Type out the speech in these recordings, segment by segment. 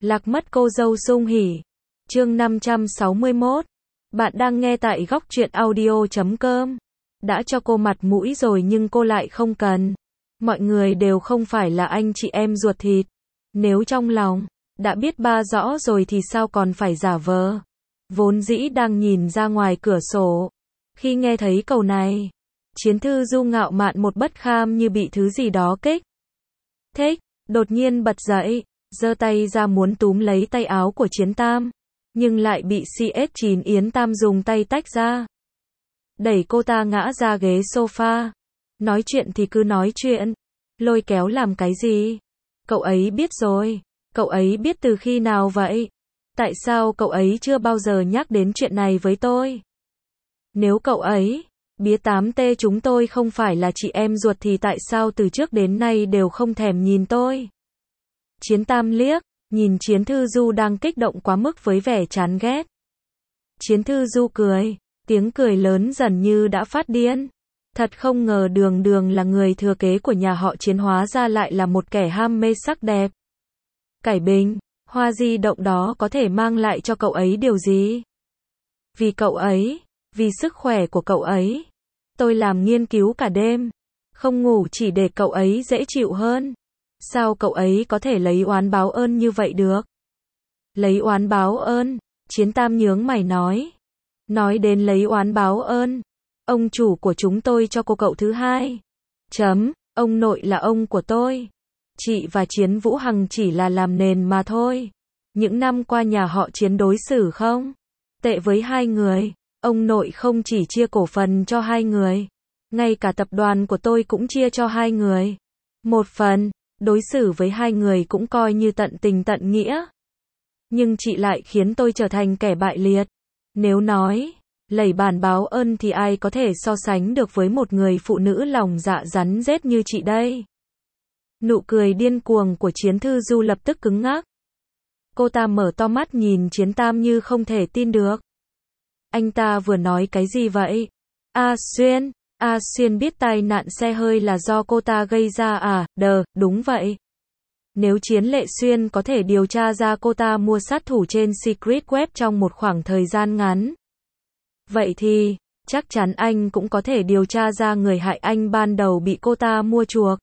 Lạc mất cô dâu Sung Hỉ. Chương 561. Bạn đang nghe tại góc truyện audio.com. Đã cho cô mặt mũi rồi nhưng cô lại không cần. Mọi người đều không phải là anh chị em ruột thịt. Nếu trong lòng đã biết ba rõ rồi thì sao còn phải giả vờ. Vốn dĩ đang nhìn ra ngoài cửa sổ. Khi nghe thấy câu này, Chiến Thư Du ngạo mạn một bất kham như bị thứ gì đó kích thích, đột nhiên bật dậy, giơ tay ra muốn túm lấy tay áo của Chiến Tam, nhưng lại bị CS9 Yến Tam dùng tay tách ra. Đẩy cô ta ngã ra ghế sofa. Nói chuyện thì cứ nói chuyện, lôi kéo làm cái gì? Cậu ấy biết rồi. Cậu ấy biết từ khi nào vậy? Tại sao cậu ấy chưa bao giờ nhắc đến chuyện này với tôi? Nếu cậu ấy biết 8T chúng tôi không phải là chị em ruột thì tại sao từ trước đến nay đều không thèm nhìn tôi? Chiến Tam liếc nhìn Chiến Thư Du đang kích động quá mức với vẻ chán ghét. Chiến Thư Du cười, tiếng cười lớn dần như đã phát điên. Thật không ngờ Đường Đường là người thừa kế của nhà họ Chiến hóa ra lại là một kẻ ham mê sắc đẹp. Cải Bình, hoa di động đó có thể mang lại cho cậu ấy điều gì? Vì cậu ấy, vì sức khỏe của cậu ấy, tôi làm nghiên cứu cả đêm, không ngủ chỉ để cậu ấy dễ chịu hơn. Sao cậu ấy có thể lấy oán báo ơn như vậy được? Lấy oán báo ơn? Chiến Tam nhướng mày nói. Nói đến lấy oán báo ơn, ông chủ của chúng tôi cho cô cậu thứ hai. Ông nội là ông của tôi. Chị và Chiến Vũ Hằng chỉ là làm nền mà thôi. Những năm qua nhà họ Chiến đối xử không tệ với hai người. Ông nội không chỉ chia cổ phần cho hai người, ngay cả tập đoàn của tôi cũng chia cho hai người một phần. Đối xử với hai người cũng coi như tận tình tận nghĩa. Nhưng chị lại khiến tôi trở thành kẻ bại liệt. Nếu nói lẩy bản báo ơn thì ai có thể so sánh được với một người phụ nữ lòng dạ rắn rết như chị đây? Nụ cười điên cuồng của Chiến Thư Du lập tức cứng ngắc. Cô ta mở to mắt nhìn Chiến Tam như không thể tin được. Anh ta vừa nói cái gì vậy? A Xuyên biết tai nạn xe hơi là do cô ta gây ra à? Đúng vậy. Nếu Chiến Lệ Xuyên có thể điều tra ra cô ta mua sát thủ trên Secret Web trong một khoảng thời gian ngắn, vậy thì, chắc chắn anh cũng có thể điều tra ra người hại anh ban đầu bị cô ta mua chuộc.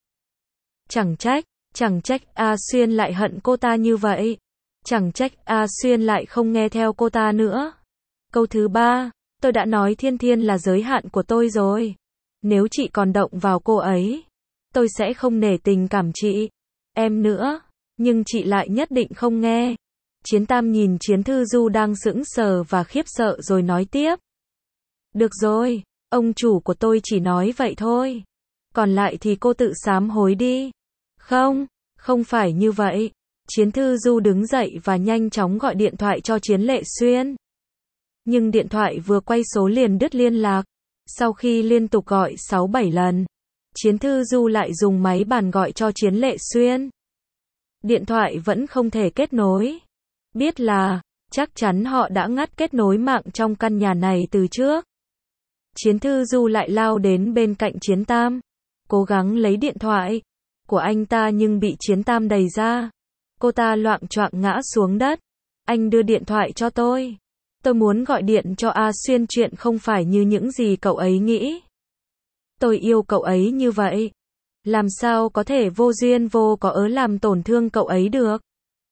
Chẳng trách A Xuyên lại hận cô ta như vậy. Chẳng trách A Xuyên lại không nghe theo cô ta nữa. Câu thứ 3, tôi đã nói Thiên Thiên là giới hạn của tôi rồi. Nếu chị còn động vào cô ấy, tôi sẽ không nể tình cảm chị, em nữa. Nhưng chị lại nhất định không nghe. Chiến Tam nhìn Chiến Thư Du đang sững sờ và khiếp sợ rồi nói tiếp. Được rồi, ông chủ của tôi chỉ nói vậy thôi. Còn lại thì cô tự sám hối đi. Không phải như vậy. Chiến Thư Du đứng dậy và nhanh chóng gọi điện thoại cho Chiến Lệ Xuyên. Nhưng điện thoại vừa quay số liền đứt liên lạc. Sau khi liên tục gọi 6-7 lần, Chiến Thư Du lại dùng máy bàn gọi cho Chiến Lệ Xuyên. Điện thoại vẫn không thể kết nối. Biết là, chắc chắn họ đã ngắt kết nối mạng trong căn nhà này từ trước. Chiến Thư Du lại lao đến bên cạnh Chiến Tam, cố gắng lấy điện thoại của anh ta nhưng bị Chiến Tam đẩy ra. Cô ta loạng choạng ngã xuống đất. Anh đưa điện thoại cho tôi. Tôi muốn gọi điện cho A Xuyên, chuyện không phải như những gì cậu ấy nghĩ. Tôi yêu cậu ấy như vậy. Làm sao có thể vô duyên vô cớ làm tổn thương cậu ấy được?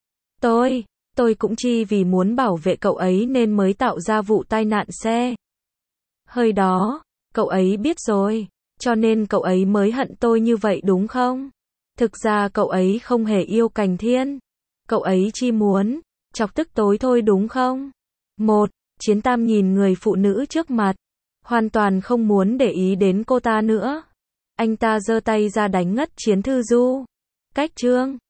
Tôi cũng chỉ vì muốn bảo vệ cậu ấy nên mới tạo ra vụ tai nạn xe hơi đó. Cậu ấy biết rồi, cho nên cậu ấy mới hận tôi như vậy đúng không? Thực ra cậu ấy không hề yêu Cành Thiên. Cậu ấy chỉ muốn chọc tức tối thôi đúng không? Chiến Tam nhìn người phụ nữ trước mặt, hoàn toàn không muốn để ý đến cô ta nữa. Anh ta giơ tay ra đánh ngất Chiến Thư Du. Cách chương